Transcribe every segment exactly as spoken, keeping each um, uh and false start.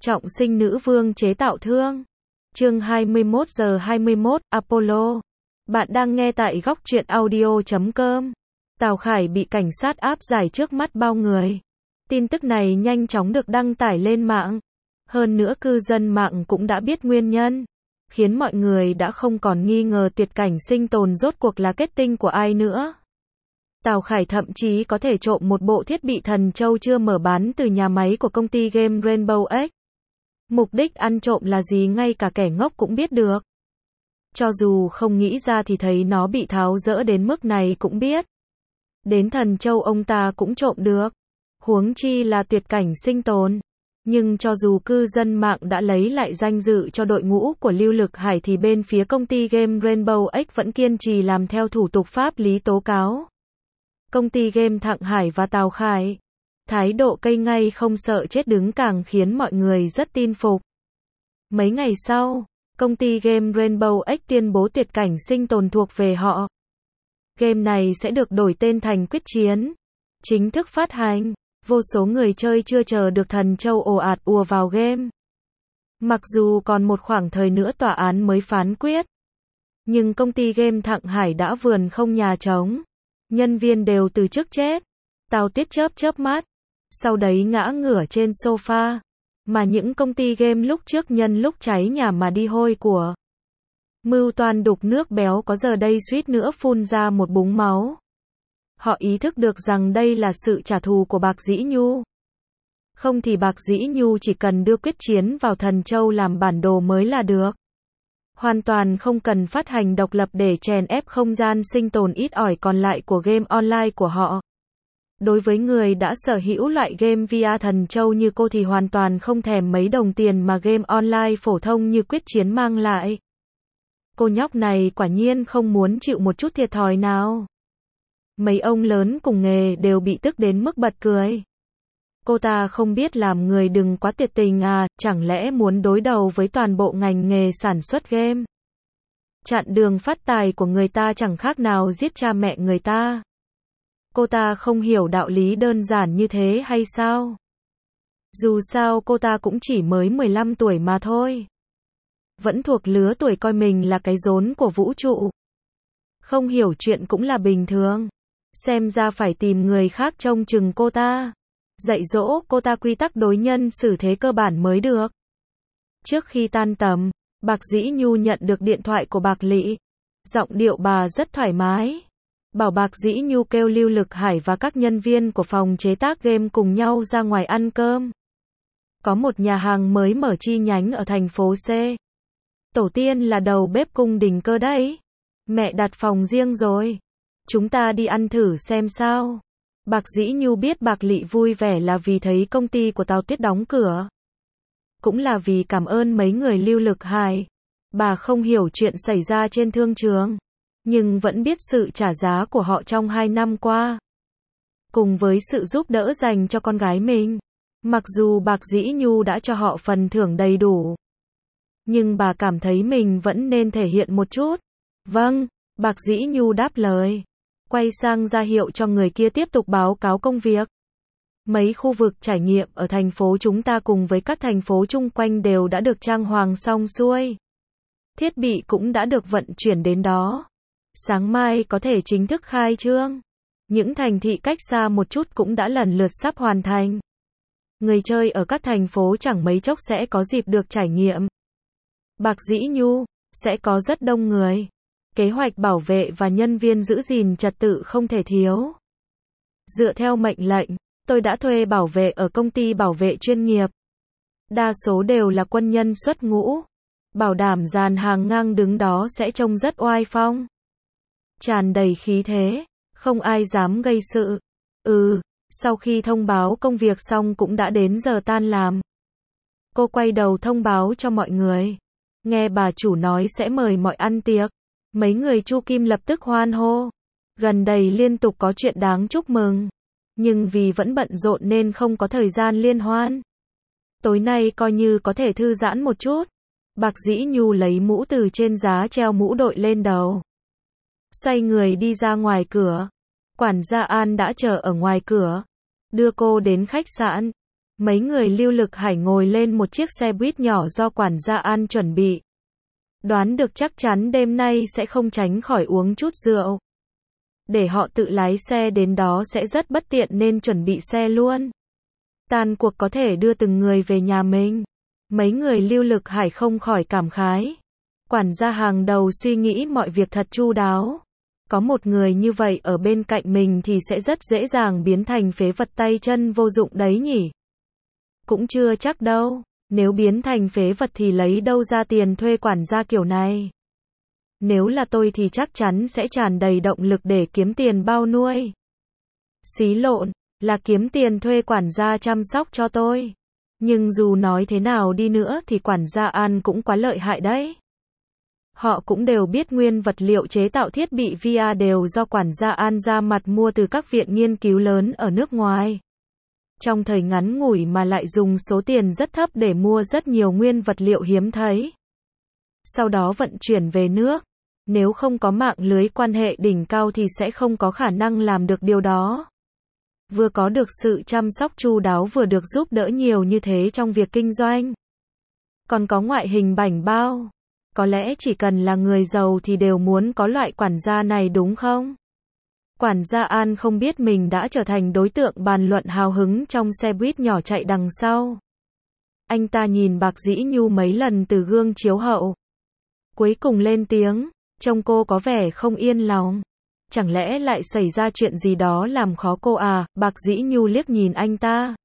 Trọng sinh nữ vương chế tạo thương. Chương hai mươi mốt giờ hai mươi mốt, Apollo. Bạn đang nghe tại góc truyện audio chấm com. Tào Khải bị cảnh sát áp giải trước mắt bao người. Tin tức này nhanh chóng được đăng tải lên mạng. Hơn nữa cư dân mạng cũng đã biết nguyên nhân, khiến mọi người đã không còn nghi ngờ tuyệt cảnh sinh tồn rốt cuộc là kết tinh của ai nữa. Tào Khải thậm chí có thể trộm một bộ thiết bị thần châu chưa mở bán từ nhà máy của công ty game Rainbow X. Mục đích ăn trộm là gì ngay cả kẻ ngốc cũng biết được. Cho dù không nghĩ ra thì thấy nó bị tháo dỡ đến mức này cũng biết. Đến thần châu ông ta cũng trộm được. Huống chi là tuyệt cảnh sinh tồn. Nhưng cho dù cư dân mạng đã lấy lại danh dự cho đội ngũ của Lưu Lực Hải thì bên phía công ty game Rainbow X vẫn kiên trì làm theo thủ tục pháp lý tố cáo công ty game Thượng Hải và Tào Khải. Thái độ cây ngay không sợ chết đứng càng khiến mọi người rất tin phục. Mấy ngày sau, công ty game Rainbow X tuyên bố tuyệt cảnh sinh tồn thuộc về họ. Game này sẽ được đổi tên thành Quyết Chiến, chính thức phát hành. Vô số người chơi chưa chờ được thần châu ồ ạt ùa vào game. Mặc dù còn một khoảng thời nữa tòa án mới phán quyết, nhưng công ty game Thượng Hải đã vườn không nhà trống. Nhân viên đều từ chức chết. Tào Tuyết chớp chớp mắt, sau đấy ngã ngửa trên sofa. Mà những công ty game lúc trước nhân lúc cháy nhà mà đi hôi của mưu toan đục nước béo có giờ đây suýt nữa phun ra một búng máu. Họ ý thức được rằng đây là sự trả thù của Bạc Dĩ Nhu. Không thì Bạc Dĩ Nhu chỉ cần đưa Quyết Chiến vào thần châu làm bản đồ mới là được. Hoàn toàn không cần phát hành độc lập để chèn ép không gian sinh tồn ít ỏi còn lại của game online của họ. Đối với người đã sở hữu loại game vê rờ thần châu như cô thì hoàn toàn không thèm mấy đồng tiền mà game online phổ thông như Quyết Chiến mang lại. Cô nhóc này quả nhiên không muốn chịu một chút thiệt thòi nào. Mấy ông lớn cùng nghề đều bị tức đến mức bật cười. Cô ta không biết làm người đừng quá tuyệt tình à, chẳng lẽ muốn đối đầu với toàn bộ ngành nghề sản xuất game. Chặn đường phát tài của người ta chẳng khác nào giết cha mẹ người ta. Cô ta không hiểu đạo lý đơn giản như thế hay sao? Dù sao cô ta cũng chỉ mới mười lăm tuổi mà thôi. Vẫn thuộc lứa tuổi coi mình là cái rốn của vũ trụ. Không hiểu chuyện cũng là bình thường. Xem ra phải tìm người khác trông chừng cô ta. Dạy dỗ cô ta quy tắc đối nhân xử thế cơ bản mới được. Trước khi tan tầm, Bạc Dĩ Nhu nhận được điện thoại của Bạc Lị. Giọng điệu bà rất thoải mái. Bảo Bạc Dĩ Nhu kêu Lưu Lực Hải và các nhân viên của phòng chế tác game cùng nhau ra ngoài ăn cơm. Có một nhà hàng mới mở chi nhánh ở thành phố C. Tổ tiên là đầu bếp cung đình cơ đấy. Mẹ đặt phòng riêng rồi. Chúng ta đi ăn thử xem sao. Bạc Dĩ Nhu biết Bạc Lị vui vẻ là vì thấy công ty của Tào Tuyết đóng cửa. Cũng là vì cảm ơn mấy người Lưu Lực Hải. Bà không hiểu chuyện xảy ra trên thương trường, nhưng vẫn biết sự trả giá của họ trong hai năm qua. Cùng với sự giúp đỡ dành cho con gái mình. Mặc dù Bạc Dĩ Nhu đã cho họ phần thưởng đầy đủ, nhưng bà cảm thấy mình vẫn nên thể hiện một chút. Vâng, Bạc Dĩ Nhu đáp lời. Quay sang ra hiệu cho người kia tiếp tục báo cáo công việc. Mấy khu vực trải nghiệm ở thành phố chúng ta cùng với các thành phố chung quanh đều đã được trang hoàng xong xuôi. Thiết bị cũng đã được vận chuyển đến đó. Sáng mai có thể chính thức khai trương. Những thành thị cách xa một chút cũng đã lần lượt sắp hoàn thành. Người chơi ở các thành phố chẳng mấy chốc sẽ có dịp được trải nghiệm. Bạc Dĩ Nhu, sẽ có rất đông người. Kế hoạch bảo vệ và nhân viên giữ gìn trật tự không thể thiếu. Dựa theo mệnh lệnh, tôi đã thuê bảo vệ ở công ty bảo vệ chuyên nghiệp. Đa số đều là quân nhân xuất ngũ. Bảo đảm dàn hàng ngang đứng đó sẽ trông rất oai phong. Tràn đầy khí thế, không ai dám gây sự. Ừ, sau khi thông báo công việc xong cũng đã đến giờ tan làm. Cô quay đầu thông báo cho mọi người. Nghe bà chủ nói sẽ mời mọi ăn tiệc. Mấy người Chu Kim lập tức hoan hô. Gần đây liên tục có chuyện đáng chúc mừng. Nhưng vì vẫn bận rộn nên không có thời gian liên hoan. Tối nay coi như có thể thư giãn một chút. Bạc Dĩ Nhu lấy mũ từ trên giá treo mũ đội lên đầu. Xoay người đi ra ngoài cửa. Quản gia An đã chờ ở ngoài cửa. Đưa cô đến khách sạn. Mấy người Lưu Lực Hải ngồi lên một chiếc xe buýt nhỏ do quản gia An chuẩn bị. Đoán được chắc chắn đêm nay sẽ không tránh khỏi uống chút rượu. Để họ tự lái xe đến đó sẽ rất bất tiện nên chuẩn bị xe luôn. Tan cuộc có thể đưa từng người về nhà mình. Mấy người Lưu Lực Hải không khỏi cảm khái. Quản gia hàng đầu suy nghĩ mọi việc thật chu đáo. Có một người như vậy ở bên cạnh mình thì sẽ rất dễ dàng biến thành phế vật tay chân vô dụng đấy nhỉ. Cũng chưa chắc đâu, nếu biến thành phế vật thì lấy đâu ra tiền thuê quản gia kiểu này. Nếu là tôi thì chắc chắn sẽ tràn đầy động lực để kiếm tiền bao nuôi. Xí lộn, là kiếm tiền thuê quản gia chăm sóc cho tôi. Nhưng dù nói thế nào đi nữa thì quản gia An cũng quá lợi hại đấy. Họ cũng đều biết nguyên vật liệu chế tạo thiết bị vê rờ đều do quản gia An ra mặt mua từ các viện nghiên cứu lớn ở nước ngoài. Trong thời ngắn ngủi mà lại dùng số tiền rất thấp để mua rất nhiều nguyên vật liệu hiếm thấy. Sau đó vận chuyển về nước. Nếu không có mạng lưới quan hệ đỉnh cao thì sẽ không có khả năng làm được điều đó. Vừa có được sự chăm sóc chu đáo vừa được giúp đỡ nhiều như thế trong việc kinh doanh. Còn có ngoại hình bảnh bao. Có lẽ chỉ cần là người giàu thì đều muốn có loại quản gia này đúng không? Quản gia An không biết mình đã trở thành đối tượng bàn luận hào hứng trong xe buýt nhỏ chạy đằng sau. Anh ta nhìn Bạc Dĩ Nhu mấy lần từ gương chiếu hậu. Cuối cùng lên tiếng, trông cô có vẻ không yên lòng. Chẳng lẽ lại xảy ra chuyện gì đó làm khó cô à? Bạc Dĩ Nhu liếc nhìn anh ta.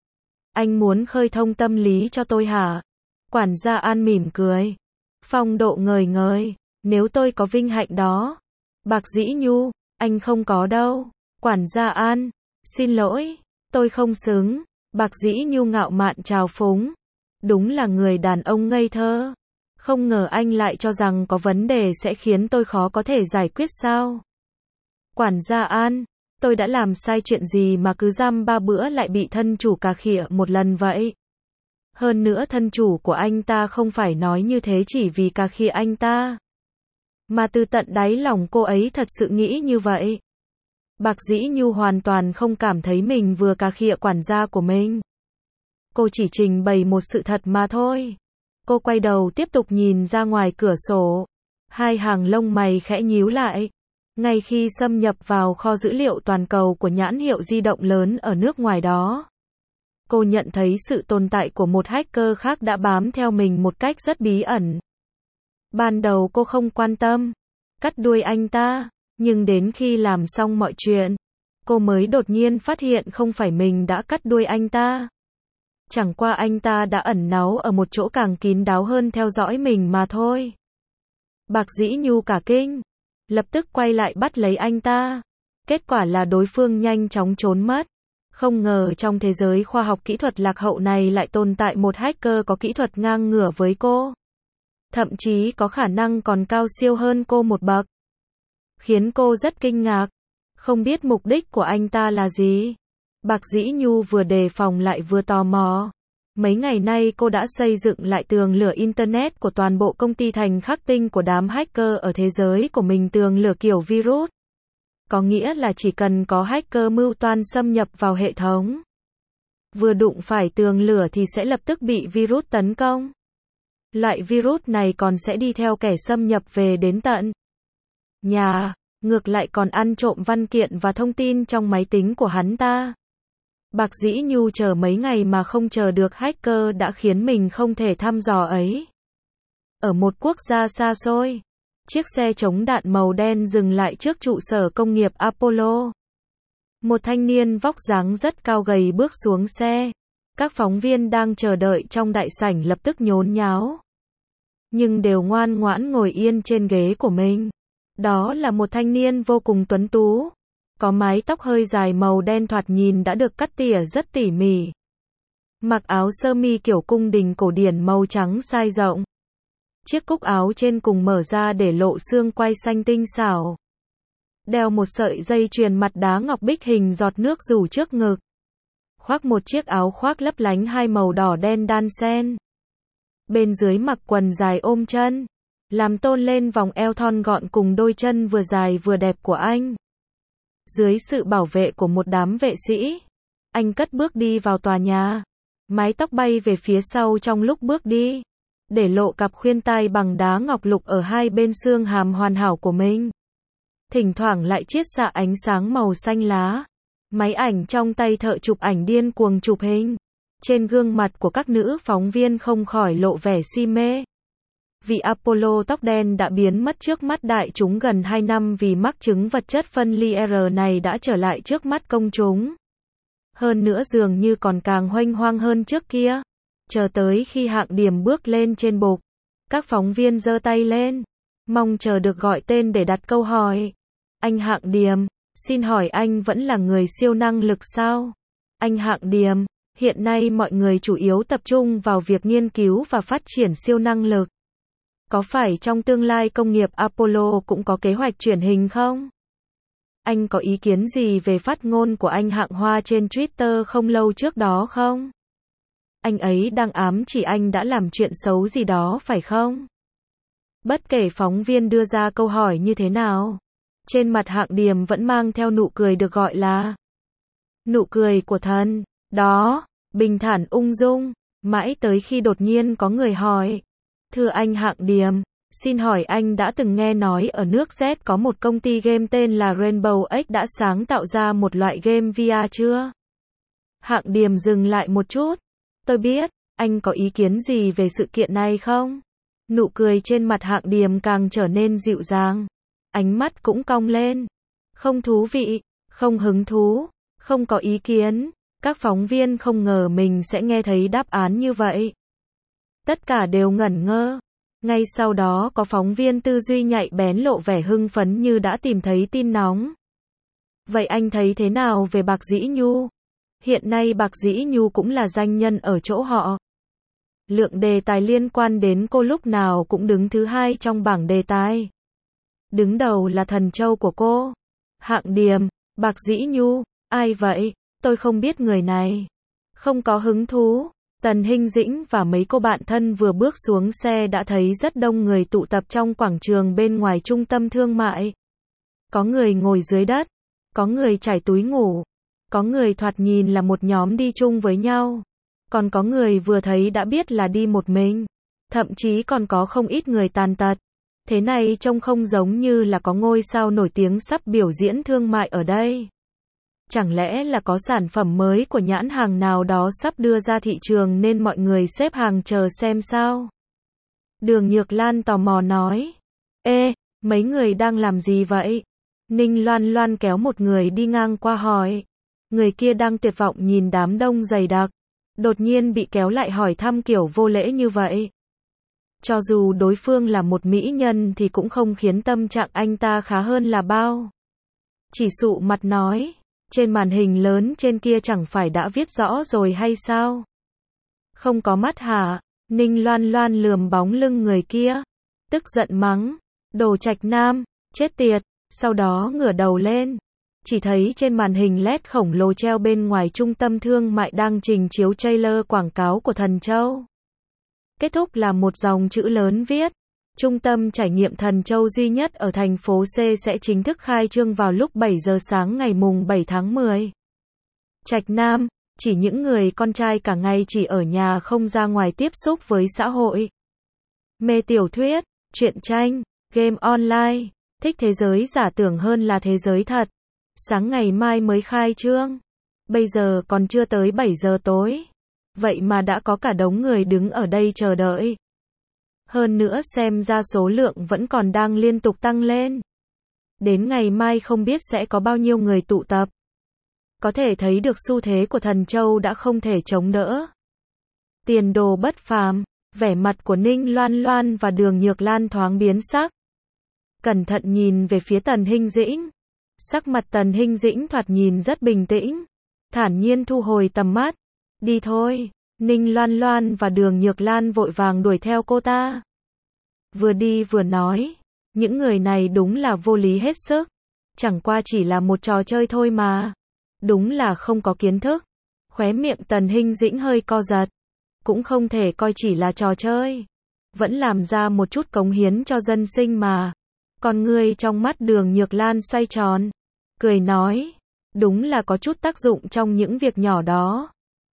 Anh muốn khơi thông tâm lý cho tôi hả? Quản gia An mỉm cười. Phong độ ngời ngời, nếu tôi có vinh hạnh đó. Bạc Dĩ Nhu, anh không có đâu. Quản gia An, xin lỗi, tôi không xứng. Bạc Dĩ Nhu ngạo mạn trào phúng. Đúng là người đàn ông ngây thơ. Không ngờ anh lại cho rằng có vấn đề sẽ khiến tôi khó có thể giải quyết sao? Quản gia An, tôi đã làm sai chuyện gì mà cứ dăm ba bữa lại bị thân chủ cà khịa một lần vậy? Hơn nữa thân chủ của anh ta không phải nói như thế chỉ vì cà khịa anh ta. Mà từ tận đáy lòng cô ấy thật sự nghĩ như vậy. Bạc Dĩ Nhu hoàn toàn không cảm thấy mình vừa cà khịa quản gia của mình. Cô chỉ trình bày một sự thật mà thôi. Cô quay đầu tiếp tục nhìn ra ngoài cửa sổ. Hai hàng lông mày khẽ nhíu lại. Ngay khi xâm nhập vào kho dữ liệu toàn cầu của nhãn hiệu di động lớn ở nước ngoài đó, cô nhận thấy sự tồn tại của một hacker khác đã bám theo mình một cách rất bí ẩn. Ban đầu cô không quan tâm, cắt đuôi anh ta, nhưng đến khi làm xong mọi chuyện, cô mới đột nhiên phát hiện không phải mình đã cắt đuôi anh ta. Chẳng qua anh ta đã ẩn náu ở một chỗ càng kín đáo hơn theo dõi mình mà thôi. Bạc Dĩ Nhu cả kinh, lập tức quay lại bắt lấy anh ta. Kết quả là đối phương nhanh chóng trốn mất. Không ngờ trong thế giới khoa học kỹ thuật lạc hậu này lại tồn tại một hacker có kỹ thuật ngang ngửa với cô. Thậm chí có khả năng còn cao siêu hơn cô một bậc. Khiến cô rất kinh ngạc. Không biết mục đích của anh ta là gì. Bạc Dĩ Nhu vừa đề phòng lại vừa tò mò. Mấy ngày nay cô đã xây dựng lại tường lửa Internet của toàn bộ công ty thành khắc tinh của đám hacker ở thế giới của mình tường lửa kiểu virus. Có nghĩa là chỉ cần có hacker mưu toan xâm nhập vào hệ thống, vừa đụng phải tường lửa thì sẽ lập tức bị virus tấn công. Loại virus này còn sẽ đi theo kẻ xâm nhập về đến tận nhà, ngược lại còn ăn trộm văn kiện và thông tin trong máy tính của hắn ta. Bạc Dĩ Nhu chờ mấy ngày mà không chờ được hacker đã khiến mình không thể thăm dò ấy. Ở một quốc gia xa xôi, chiếc xe chống đạn màu đen dừng lại trước trụ sở công nghiệp Apollo. Một thanh niên vóc dáng rất cao gầy bước xuống xe. Các phóng viên đang chờ đợi trong đại sảnh lập tức nhốn nháo. Nhưng đều ngoan ngoãn ngồi yên trên ghế của mình. Đó là một thanh niên vô cùng tuấn tú. Có mái tóc hơi dài màu đen thoạt nhìn đã được cắt tỉa rất tỉ mỉ. Mặc áo sơ mi kiểu cung đình cổ điển màu trắng size rộng. Chiếc cúc áo trên cùng mở ra để lộ xương quai xanh tinh xảo. Đeo một sợi dây chuyền mặt đá ngọc bích hình giọt nước rủ trước ngực. Khoác một chiếc áo khoác lấp lánh hai màu đỏ đen đan xen. Bên dưới mặc quần dài ôm chân, làm tôn lên vòng eo thon gọn cùng đôi chân vừa dài vừa đẹp của anh. Dưới sự bảo vệ của một đám vệ sĩ, anh cất bước đi vào tòa nhà. mái tóc bay về phía sau trong lúc bước đi, để lộ cặp khuyên tai bằng đá ngọc lục ở hai bên xương hàm hoàn hảo của mình. Thỉnh thoảng lại chiết xạ ánh sáng màu xanh lá. Máy ảnh trong tay thợ chụp ảnh điên cuồng chụp hình. Trên gương mặt của các nữ phóng viên không khỏi lộ vẻ si mê. Vị Apollo tóc đen đã biến mất trước mắt đại chúng gần hai năm vì mắc chứng vật chất phân ly R này đã trở lại trước mắt công chúng. Hơn nữa dường như còn càng huênh hoang hơn trước kia. Chờ tới khi Hạng Điềm bước lên trên bục, các phóng viên giơ tay lên, mong chờ được gọi tên để đặt câu hỏi. Anh Hạng Điềm, xin hỏi anh vẫn là người siêu năng lực sao? Anh Hạng Điềm, hiện nay mọi người chủ yếu tập trung vào việc nghiên cứu và phát triển siêu năng lực. Có phải trong tương lai công nghiệp Apollo cũng có kế hoạch truyền hình không? Anh có ý kiến gì về phát ngôn của anh Hạng Hoa trên Twitter không lâu trước đó không? Anh ấy đang ám chỉ anh đã làm chuyện xấu gì đó phải không? Bất kể phóng viên đưa ra câu hỏi như thế nào, trên mặt Hạng Điềm vẫn mang theo nụ cười được gọi là nụ cười của thần, đó, bình thản ung dung, mãi tới khi đột nhiên có người hỏi. Thưa anh Hạng Điềm, xin hỏi anh đã từng nghe nói ở nước Z có một công ty game tên là Rainbow X đã sáng tạo ra một loại game V R chưa? Hạng Điềm dừng lại một chút. Tôi biết, anh có ý kiến gì về sự kiện này không? Nụ cười trên mặt Hạng Điềm càng trở nên dịu dàng. Ánh mắt cũng cong lên. Không thú vị, không hứng thú, không có ý kiến. Các phóng viên không ngờ mình sẽ nghe thấy đáp án như vậy. Tất cả đều ngẩn ngơ. Ngay sau đó có phóng viên tư duy nhạy bén lộ vẻ hưng phấn như đã tìm thấy tin nóng. Vậy anh thấy thế nào về Bạc Dĩ Nhu? Hiện nay Bạc Dĩ Nhu cũng là danh nhân ở chỗ họ. Lượng đề tài liên quan đến cô lúc nào cũng đứng thứ hai trong bảng đề tài. Đứng đầu là thần châu của cô. Hạng Điềm, Bạc Dĩ Nhu, ai vậy? Tôi không biết người này. Không có hứng thú. Tần Hinh Dĩnh và mấy cô bạn thân vừa bước xuống xe đã thấy rất đông người tụ tập trong quảng trường bên ngoài trung tâm thương mại. Có người ngồi dưới đất, có người trải túi ngủ, có người thoạt nhìn là một nhóm đi chung với nhau, còn có người vừa thấy đã biết là đi một mình, thậm chí còn có không ít người tàn tật. Thế này trông không giống như là có ngôi sao nổi tiếng sắp biểu diễn thương mại ở đây. Chẳng lẽ là có sản phẩm mới của nhãn hàng nào đó sắp đưa ra thị trường nên mọi người xếp hàng chờ xem sao? Đường Nhược Lan tò mò nói. Ê, mấy người đang làm gì vậy? Ninh Loan Loan kéo một người đi ngang qua hỏi. Người kia đang tuyệt vọng nhìn đám đông dày đặc. Đột nhiên bị kéo lại hỏi thăm kiểu vô lễ như vậy. Cho dù đối phương là một mỹ nhân thì cũng không khiến tâm trạng anh ta khá hơn là bao. Chỉ sụ mặt nói. Trên màn hình lớn trên kia chẳng phải đã viết rõ rồi hay sao? Không có mắt hả? Ninh Loan Loan lườm bóng lưng người kia. Tức giận mắng. Đồ Trạch Nam, chết tiệt. Sau đó ngửa đầu lên. Chỉ thấy trên màn hình led khổng lồ treo bên ngoài trung tâm thương mại đang trình chiếu trailer quảng cáo của Thần Châu. Kết thúc là một dòng chữ lớn viết. Trung tâm trải nghiệm Thần Châu duy nhất ở thành phố C sẽ chính thức khai trương vào lúc bảy giờ sáng ngày mùng bảy tháng mười. Trạch Nam, chỉ những người con trai cả ngày chỉ ở nhà không ra ngoài tiếp xúc với xã hội. Mê tiểu thuyết, truyện tranh, game online, thích thế giới giả tưởng hơn là thế giới thật. Sáng ngày mai mới khai trương. Bây giờ còn chưa tới bảy giờ tối. Vậy mà đã có cả đống người đứng ở đây chờ đợi. Hơn nữa xem ra số lượng vẫn còn đang liên tục tăng lên. Đến ngày mai không biết sẽ có bao nhiêu người tụ tập. Có thể thấy được xu thế của Thần Châu đã không thể chống đỡ. Tiền đồ bất phàm, vẻ mặt của Ninh Loan Loan và Đường Nhược Lan thoáng biến sắc. Cẩn thận nhìn về phía Tần Hinh Dĩnh. Sắc mặt Tần Hinh Dĩnh thoạt nhìn rất bình tĩnh. Thản nhiên thu hồi tầm mắt. Đi thôi. Ninh Loan Loan và Đường Nhược Lan vội vàng đuổi theo cô ta. Vừa đi vừa nói. Những người này đúng là vô lý hết sức. Chẳng qua chỉ là một trò chơi thôi mà. Đúng là không có kiến thức. Khóe miệng Tần Hinh Dĩnh hơi co giật. Cũng không thể coi chỉ là trò chơi. Vẫn làm ra một chút cống hiến cho dân sinh mà. Con người trong mắt Đường Nhược Lan xoay tròn. Cười nói. Đúng là có chút tác dụng trong những việc nhỏ đó.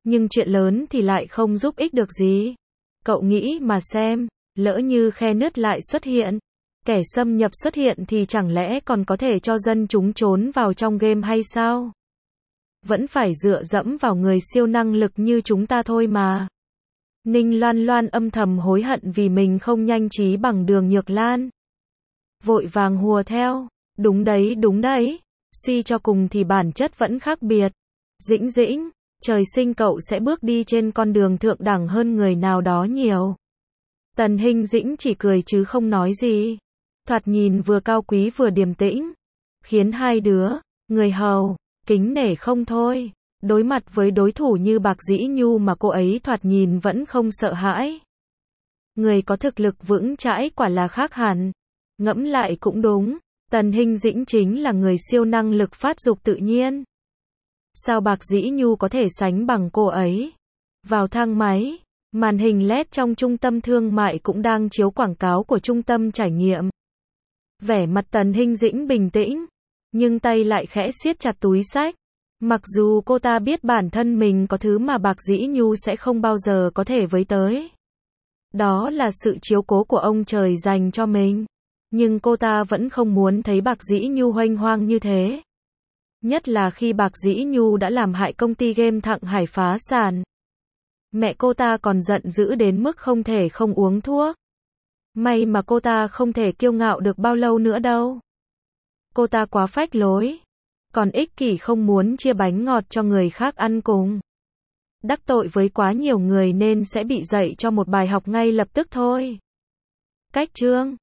Nhưng chuyện lớn thì lại không giúp ích được gì. Cậu nghĩ mà xem, lỡ như khe nứt lại xuất hiện, kẻ xâm nhập xuất hiện thì chẳng lẽ còn có thể cho dân chúng trốn vào trong game hay sao? Vẫn phải dựa dẫm vào người siêu năng lực như chúng ta thôi mà. Ninh Loan Loan âm thầm hối hận vì mình không nhanh trí bằng Đường Nhược Lan. Vội vàng hùa theo, đúng đấy đúng đấy, suy cho cùng thì bản chất vẫn khác biệt. Dĩnh Dĩnh, trời sinh cậu sẽ bước đi trên con đường thượng đẳng hơn người nào đó nhiều. Tần Hinh Dĩnh chỉ cười chứ không nói gì. Thoạt nhìn vừa cao quý vừa điềm tĩnh, khiến hai đứa, người hầu, kính nể không thôi. Đối mặt với đối thủ như Bạc Dĩ Nhu mà cô ấy thoạt nhìn vẫn không sợ hãi. Người có thực lực vững chãi quả là khác hẳn. Ngẫm lại cũng đúng, Tần Hinh Dĩnh chính là người siêu năng lực phát dục tự nhiên. Sao Bạc Dĩ Nhu có thể sánh bằng cô ấy? Vào thang máy, màn hình led trong trung tâm thương mại cũng đang chiếu quảng cáo của trung tâm trải nghiệm. Vẻ mặt Tần Hinh Dĩnh bình tĩnh, nhưng tay lại khẽ siết chặt túi xách. Mặc dù cô ta biết bản thân mình có thứ mà Bạc Dĩ Nhu sẽ không bao giờ có thể với tới. Đó là sự chiếu cố của ông trời dành cho mình. Nhưng cô ta vẫn không muốn thấy Bạc Dĩ Nhu huênh hoang như thế. Nhất là khi Bạc Dĩ Nhu đã làm hại công ty game Thặng Hải phá sản. Mẹ cô ta còn giận dữ đến mức không thể không uống thuốc. May mà cô ta không thể kiêu ngạo được bao lâu nữa đâu. Cô ta quá phách lối. Còn ích kỷ không muốn chia bánh ngọt cho người khác ăn cùng. Đắc tội với quá nhiều người nên sẽ bị dạy cho một bài học ngay lập tức thôi. Cách chương